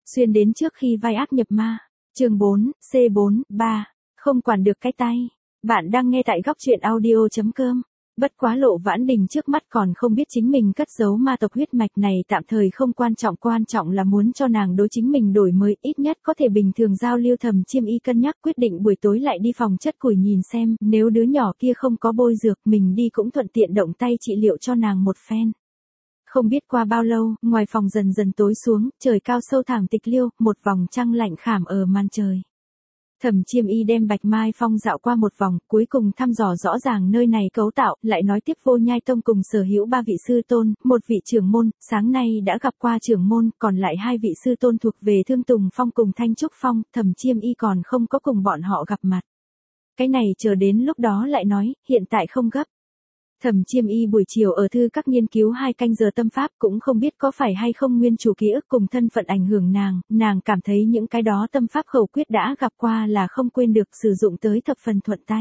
Xuyên đến trước khi vai ác nhập ma. Chương 4, C4, 3. Không quản được cái tay. Bạn đang nghe tại góc truyện audio.com. Bất quá Lộ Vãn Đình trước mắt còn không biết chính mình cất giấu ma tộc huyết mạch này tạm thời không quan trọng là muốn cho nàng đối chính mình đổi mới, ít nhất có thể bình thường giao lưu. Thẩm Chiêm Y cân nhắc quyết định buổi tối lại đi phòng chất củi nhìn xem, nếu đứa nhỏ kia không có bôi dược, mình đi cũng thuận tiện động tay trị liệu cho nàng một phen. Không biết qua bao lâu, ngoài phòng dần dần tối xuống, trời cao sâu thẳm tịch liêu, một vòng trăng lạnh khảm ở màn trời. Thẩm Chiêm Y đem Bạch Mai Phong dạo qua một vòng, cuối cùng thăm dò rõ ràng nơi này cấu tạo, lại nói tiếp Vô Nhai Tông cùng sở hữu 3 vị sư tôn, một vị trưởng môn, sáng nay đã gặp qua trưởng môn, còn lại 2 vị sư tôn thuộc về Thương Tùng Phong cùng Thanh Trúc Phong, Thẩm Chiêm Y còn không có cùng bọn họ gặp mặt. Cái này chờ đến lúc đó lại nói, hiện tại không gấp. Thẩm Chiêm Y buổi chiều ở thư các nghiên cứu 2 canh giờ tâm pháp, cũng không biết có phải hay không nguyên chủ ký ức cùng thân phận ảnh hưởng nàng cảm thấy những cái đó tâm pháp khẩu quyết đã gặp qua là không quên được, sử dụng tới thập phần thuận tay.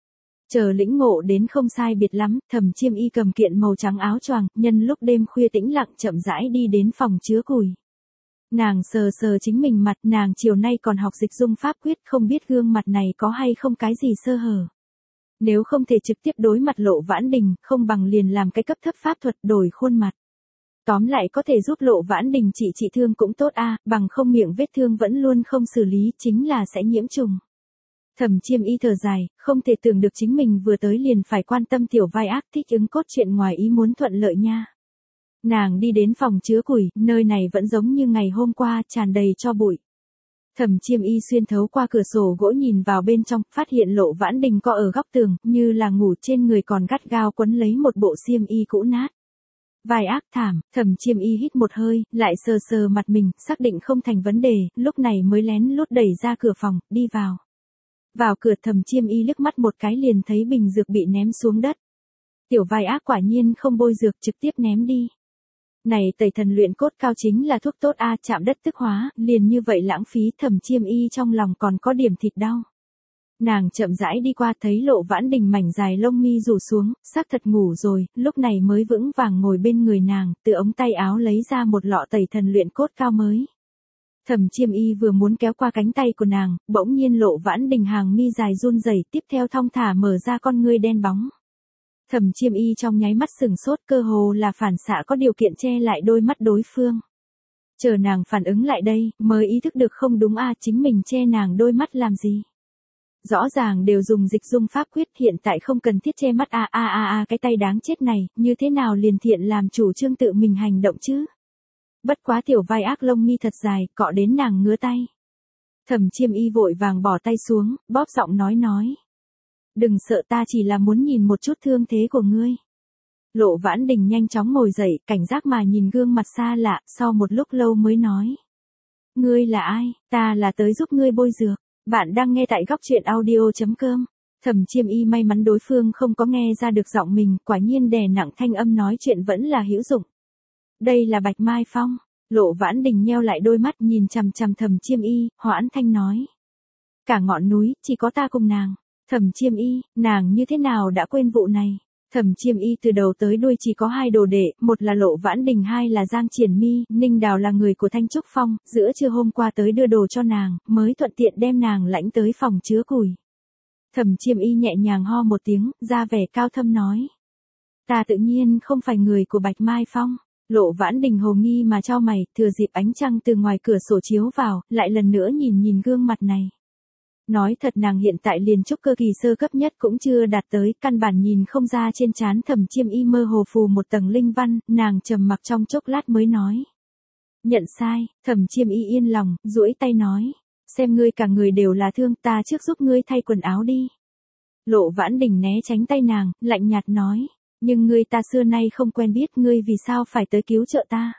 Chờ lĩnh ngộ đến không sai biệt lắm, Thẩm Chiêm Y cầm kiện màu trắng áo choàng, nhân lúc đêm khuya tĩnh lặng chậm rãi đi đến phòng chứa củi. Nàng sờ sờ chính mình mặt, nàng chiều nay còn học dịch dung pháp quyết, không biết gương mặt này có hay không cái gì sơ hở. Nếu không thể trực tiếp đối mặt Lộ Vãn Đình, không bằng liền làm cái cấp thấp pháp thuật đổi khuôn mặt. Tóm lại có thể giúp Lộ Vãn Đình trị thương cũng tốt a, bằng không miệng vết thương vẫn luôn không xử lý, chính là sẽ nhiễm trùng. Thẩm Chiêm Y thở dài, không thể tưởng được chính mình vừa tới liền phải quan tâm tiểu vai ác, thích ứng cốt truyện ngoài ý muốn thuận lợi nha. Nàng đi đến phòng chứa củi, nơi này vẫn giống như ngày hôm qua, tràn đầy tro bụi. Thẩm Chiêm Y xuyên thấu qua cửa sổ gỗ nhìn vào bên trong, phát hiện Lộ Vãn Đình co ở góc tường, như là ngủ, trên người còn gắt gao quấn lấy một bộ xiêm y cũ nát. Vai ác thảm, Thẩm Chiêm Y hít một hơi, lại sờ sờ mặt mình, xác định không thành vấn đề, lúc này mới lén lút đẩy ra cửa phòng, đi vào. Vào cửa, Thẩm Chiêm Y liếc mắt một cái liền thấy bình dược bị ném xuống đất. Tiểu vai ác quả nhiên không bôi dược, trực tiếp ném đi. Này tẩy thần luyện cốt cao chính là thuốc tốt a, chạm đất tức hóa, liền như vậy lãng phí. Thẩm Chiêm Y trong lòng còn có điểm thịt đau. Nàng chậm rãi đi qua, thấy Lộ Vãn Đình mảnh dài lông mi rủ xuống, xác thật ngủ rồi, lúc này mới vững vàng ngồi bên người nàng, từ ống tay áo lấy ra một lọ tẩy thần luyện cốt cao mới. Thẩm Chiêm Y vừa muốn kéo qua cánh tay của nàng, bỗng nhiên Lộ Vãn Đình hàng mi dài run rẩy, tiếp theo thong thả mở ra con ngươi đen bóng. Thẩm Chiêm Y trong nháy mắt sừng sốt, cơ hồ là phản xạ có điều kiện che lại đôi mắt đối phương. Chờ nàng phản ứng lại đây, mới ý thức được không đúng a, chính mình che nàng đôi mắt làm gì. Rõ ràng đều dùng dịch dung pháp quyết, hiện tại không cần thiết che mắt cái tay đáng chết này, như thế nào liền thiện làm chủ trương tự mình hành động chứ. Bất quá tiểu vai ác lông mi thật dài, cọ đến nàng ngứa tay. Thẩm Chiêm Y vội vàng bỏ tay xuống, bóp giọng nói. Đừng sợ, ta chỉ là muốn nhìn một chút thương thế của ngươi. Lộ Vãn Đình nhanh chóng ngồi dậy, cảnh giác mà nhìn gương mặt xa lạ, sau một lúc lâu mới nói. Ngươi là ai? Ta là tới giúp ngươi bôi dược. Bạn đang nghe tại góc truyện audio.com. Thẩm Chiêm Y may mắn đối phương không có nghe ra được giọng mình, quả nhiên đè nặng thanh âm nói chuyện vẫn là hữu dụng. Đây là Bạch Mai Phong. Lộ Vãn Đình nheo lại đôi mắt nhìn chằm chằm Thẩm Chiêm Y, hoãn thanh nói. Cả ngọn núi, chỉ có ta cùng nàng. Thẩm Chiêm Y, nàng như thế nào đã quên vụ này? Thẩm Chiêm Y từ đầu tới đuôi chỉ có 2 đồ đệ, một là Lộ Vãn Đình, 2 là Giang Triển Mi, Ninh Đào là người của Thanh Trúc Phong, giữa trưa hôm qua tới đưa đồ cho nàng, mới thuận tiện đem nàng lãnh tới phòng chứa củi. Thẩm Chiêm Y nhẹ nhàng ho một tiếng, ra vẻ cao thâm nói. Ta tự nhiên không phải người của Bạch Mai Phong. Lộ Vãn Đình hồ nghi mà chau mày, thừa dịp ánh trăng từ ngoài cửa sổ chiếu vào, lại lần nữa nhìn gương mặt này. Nói thật nàng hiện tại liền trúc cơ kỳ sơ cấp nhất cũng chưa đạt tới, căn bản nhìn không ra trên trán Thẩm Chiêm Y mơ hồ phù một tầng linh văn, nàng trầm mặc trong chốc lát mới nói. Nhận sai, Thẩm Chiêm Y yên lòng, duỗi tay nói. Xem ngươi cả người đều là thương, ta trước giúp ngươi thay quần áo đi. Lộ Vãn Đình né tránh tay nàng, lạnh nhạt nói. Nhưng ngươi ta xưa nay không quen biết, ngươi vì sao phải tới cứu trợ ta.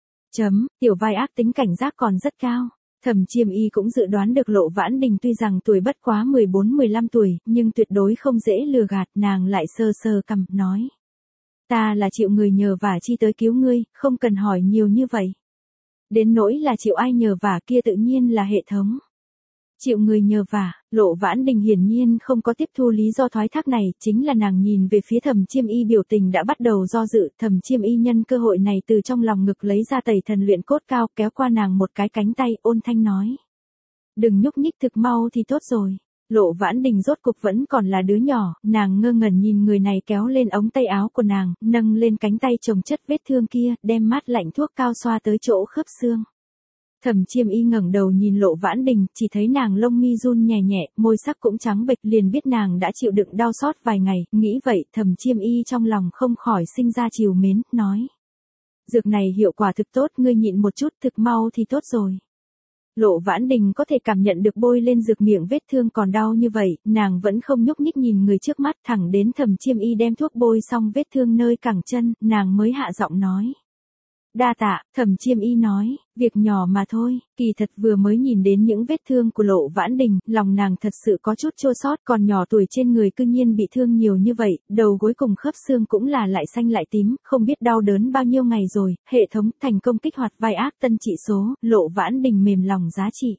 Tiểu vai ác tính cảnh giác còn rất cao. Thẩm Chiêm Y cũng dự đoán được Lộ Vãn Đình tuy rằng tuổi bất quá 14-15 tuổi, nhưng tuyệt đối không dễ lừa gạt, nàng lại sờ sờ cằm, nói. Ta là chịu người nhờ vả chi tới cứu ngươi, không cần hỏi nhiều như vậy. Đến nỗi là chịu ai nhờ vả kia tự nhiên là hệ thống. Chịu người nhờ vả, Lộ Vãn Đình hiển nhiên không có tiếp thu lý do thoái thác này, chính là nàng nhìn về phía Thẩm Chiêm Y biểu tình đã bắt đầu do dự, Thẩm Chiêm Y nhân cơ hội này từ trong lòng ngực lấy ra tẩy thần luyện cốt cao, kéo qua nàng một cái cánh tay, ôn thanh nói. Đừng nhúc nhích, thực mau thì tốt rồi. Lộ Vãn Đình rốt cục vẫn còn là đứa nhỏ, nàng ngơ ngẩn nhìn người này kéo lên ống tay áo của nàng, nâng lên cánh tay chồng chất vết thương kia, đem mát lạnh thuốc cao xoa tới chỗ khớp xương. Thẩm Chiêm Y ngẩng đầu nhìn Lộ Vãn Đình, chỉ thấy nàng lông mi run nhẹ nhẹ, môi sắc cũng trắng bệch, liền biết nàng đã chịu đựng đau xót vài ngày, nghĩ vậy, Thẩm Chiêm Y trong lòng không khỏi sinh ra trìu mến, nói. Dược này hiệu quả thực tốt, ngươi nhịn một chút, thực mau thì tốt rồi. Lộ Vãn Đình có thể cảm nhận được bôi lên dược miệng vết thương còn đau như vậy, nàng vẫn không nhúc nhích nhìn người trước mắt, thẳng đến Thẩm Chiêm Y đem thuốc bôi xong vết thương nơi cẳng chân, nàng mới hạ giọng nói. Đa tạ, Thẩm Chiêm Y nói, việc nhỏ mà thôi, kỳ thật vừa mới nhìn đến những vết thương của Lộ Vãn Đình, lòng nàng thật sự có chút chua xót, còn nhỏ tuổi trên người cư nhiên bị thương nhiều như vậy, đầu gối cùng khớp xương cũng là lại xanh lại tím, không biết đau đớn bao nhiêu ngày rồi, hệ thống thành công kích hoạt vai ác tân trị số, Lộ Vãn Đình mềm lòng giá trị.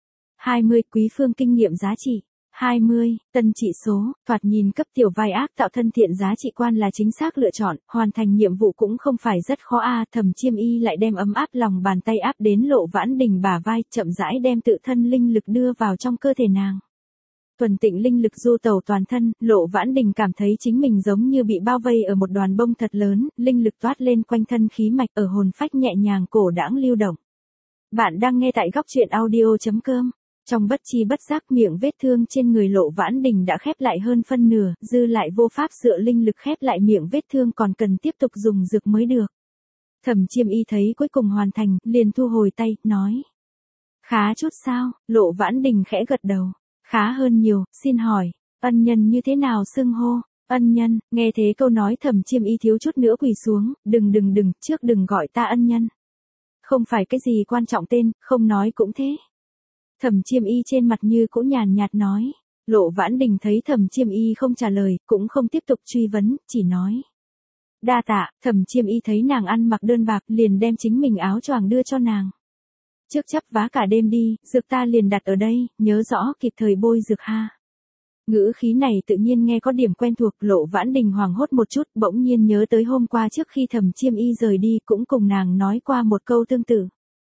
20 quý phương kinh nghiệm giá trị. 20, tân trị số, thoạt nhìn cấp tiểu vai ác tạo thân thiện giá trị quan là chính xác lựa chọn, hoàn thành nhiệm vụ cũng không phải rất khó Thẩm Chiêm Y lại đem ấm áp lòng bàn tay áp đến Lộ Vãn Đình bả vai, chậm rãi đem tự thân linh lực đưa vào trong cơ thể nàng. Thuần tịnh linh lực du tẩu toàn thân, Lộ Vãn Đình cảm thấy chính mình giống như bị bao vây ở một đoàn bông thật lớn, linh lực toát lên quanh thân khí mạch ở hồn phách nhẹ nhàng cổ đãng lưu động. Bạn đang nghe tại góc truyện audio.com. Trong bất chi bất giác miệng vết thương trên người Lộ Vãn Đình đã khép lại hơn phân nửa, dư lại vô pháp dựa linh lực khép lại miệng vết thương còn cần tiếp tục dùng dược mới được. Thẩm Chiêm Y thấy cuối cùng hoàn thành, liền thu hồi tay, nói. Khá chút sao, Lộ Vãn Đình khẽ gật đầu. Khá hơn nhiều, xin hỏi, ân nhân như thế nào xưng hô? Ân nhân, nghe thế câu nói Thẩm Chiêm Y thiếu chút nữa quỳ xuống, đừng, trước đừng gọi ta ân nhân. Không phải cái gì quan trọng tên, không nói cũng thế. Thẩm Chiêm Y trên mặt như cũ nhàn nhạt nói. Lộ Vãn Đình thấy Thẩm Chiêm Y không trả lời, cũng không tiếp tục truy vấn, chỉ nói. Đa tạ, Thẩm Chiêm Y thấy nàng ăn mặc đơn bạc, liền đem chính mình áo choàng đưa cho nàng. Trước chắp vá cả đêm đi, dược ta liền đặt ở đây, nhớ rõ kịp thời bôi dược ha. Ngữ khí này tự nhiên nghe có điểm quen thuộc, Lộ Vãn Đình hoảng hốt một chút, bỗng nhiên nhớ tới hôm qua trước khi Thẩm Chiêm Y rời đi cũng cùng nàng nói qua một câu tương tự.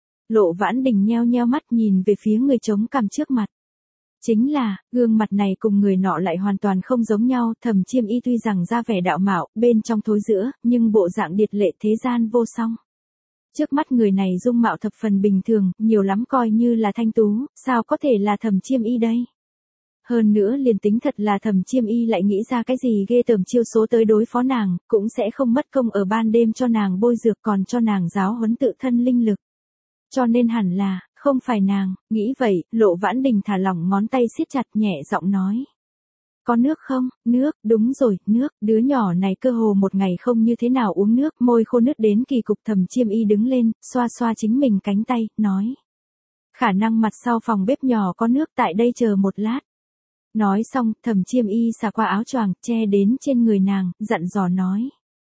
Lộ Vãn Đình nheo nheo mắt nhìn về phía người chống cằm trước mặt. Chính là, gương mặt này cùng người nọ lại hoàn toàn không giống nhau, Thẩm Chiêm Y tuy rằng ra vẻ đạo mạo, bên trong thối rữa, nhưng bộ dạng điệt lệ thế gian vô song. Trước mắt người này dung mạo thập phần bình thường, nhiều lắm coi như là thanh tú, sao có thể là Thẩm Chiêm Y đây? Hơn nữa liền tính thật là Thẩm Chiêm Y lại nghĩ ra cái gì ghê tởm chiêu số tới đối phó nàng, cũng sẽ không mất công ở ban đêm cho nàng bôi dược còn cho nàng giáo huấn tự thân linh lực. Cho nên hẳn là, không phải nàng, nghĩ vậy, Lộ Vãn Đình thả lỏng ngón tay siết chặt nhẹ giọng nói. Có nước không? Nước, đúng rồi, nước, đứa nhỏ này cơ hồ một ngày không như thế nào uống nước, môi khô nứt đến kỳ cục. Thẩm Chiêm Y đứng lên, xoa xoa chính mình cánh tay, nói. Khả năng mặt sau phòng bếp nhỏ có nước tại đây chờ một lát. Nói xong, Thẩm Chiêm Y xả qua áo choàng, che đến trên người nàng, dặn dò nói.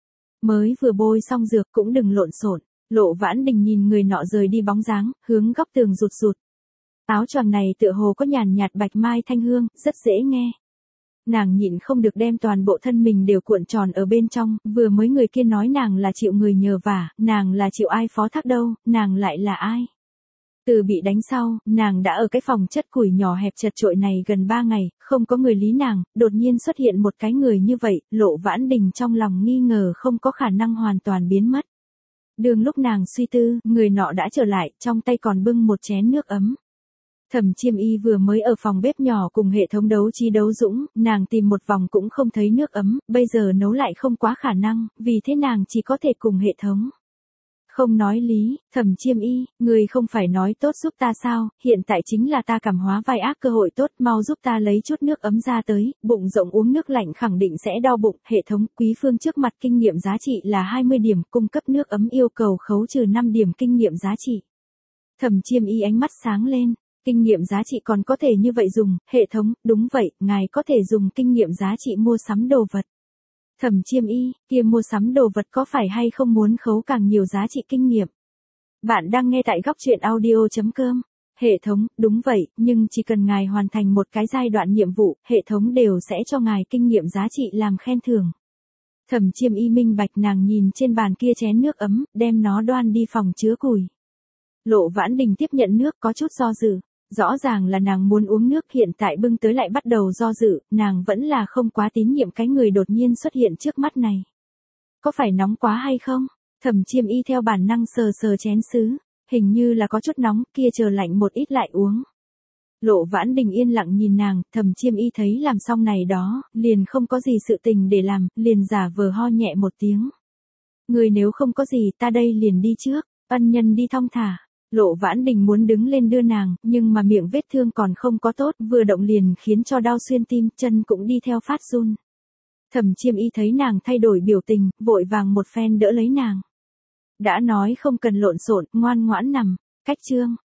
Mới vừa bôi xong dược cũng đừng lộn xộn. Lộ Vãn Đình nhìn người nọ rời đi bóng dáng, hướng góc tường rụt rụt. Áo choàng này tựa hồ có nhàn nhạt bạch mai thanh hương, rất dễ nghe. Nàng nhịn không được đem toàn bộ thân mình đều cuộn tròn ở bên trong, vừa mới người kia nói nàng là chịu người nhờ vả, nàng là chịu ai phó thác đâu, nàng lại là ai? Từ bị đánh sau, nàng đã ở cái phòng chất củi nhỏ hẹp chật chội này gần 3 ngày, không có người lý nàng, đột nhiên xuất hiện một cái người như vậy, Lộ Vãn Đình trong lòng nghi ngờ không có khả năng hoàn toàn biến mất. Đường lúc nàng suy tư, người nọ đã trở lại, trong tay còn bưng một chén nước ấm. Thẩm Chiêm Y vừa mới ở phòng bếp nhỏ cùng hệ thống đấu trí đấu dũng, nàng tìm một vòng cũng không thấy nước ấm, bây giờ nấu lại không quá khả năng, vì thế nàng chỉ có thể cùng hệ thống. Không nói lý, Thẩm Chiêm Y, người không phải nói tốt giúp ta sao, hiện tại chính là ta cảm hóa vai ác cơ hội tốt, mau giúp ta lấy chút nước ấm ra tới, bụng rộng uống nước lạnh khẳng định sẽ đau bụng, hệ thống quý phương trước mặt kinh nghiệm giá trị là 20 điểm, cung cấp nước ấm yêu cầu khấu trừ 5 điểm kinh nghiệm giá trị. Thẩm Chiêm Y ánh mắt sáng lên, kinh nghiệm giá trị còn có thể như vậy dùng, hệ thống, đúng vậy, ngài có thể dùng kinh nghiệm giá trị mua sắm đồ vật. Thẩm Chiêm Y, kia mua sắm đồ vật có phải hay không muốn khấu càng nhiều giá trị kinh nghiệm? Bạn đang nghe tại góc truyện audio.com. Hệ thống, đúng vậy, nhưng chỉ cần ngài hoàn thành một cái giai đoạn nhiệm vụ, hệ thống đều sẽ cho ngài kinh nghiệm giá trị làm khen thưởng. Thẩm Chiêm Y minh bạch, nàng nhìn trên bàn kia chén nước ấm, đem nó đoan đi phòng chứa củi. Lộ Vãn Đình tiếp nhận nước có chút do dự. Rõ ràng là nàng muốn uống nước, hiện tại bưng tới lại bắt đầu do dự, nàng vẫn là không quá tín nhiệm cái người đột nhiên xuất hiện trước mắt này. Có phải nóng quá hay không? Thẩm Chiêm Y theo bản năng sờ sờ chén sứ, hình như là có chút nóng, kia chờ lạnh một ít lại uống. Lộ Vãn Đình yên lặng nhìn nàng, Thẩm Chiêm Y thấy làm xong này đó, liền không có gì sự tình để làm, liền giả vờ ho nhẹ một tiếng. Người nếu không có gì ta đây liền đi trước, ân nhân đi thong thả. Lộ Vãn Đình muốn đứng lên đưa nàng, nhưng mà miệng vết thương còn không có tốt, vừa động liền khiến cho đau xuyên tim, chân cũng đi theo phát run. Thẩm Chiêm Y thấy nàng thay đổi biểu tình, vội vàng một phen đỡ lấy nàng. Đã nói không cần lộn xộn, ngoan ngoãn nằm, cách chương.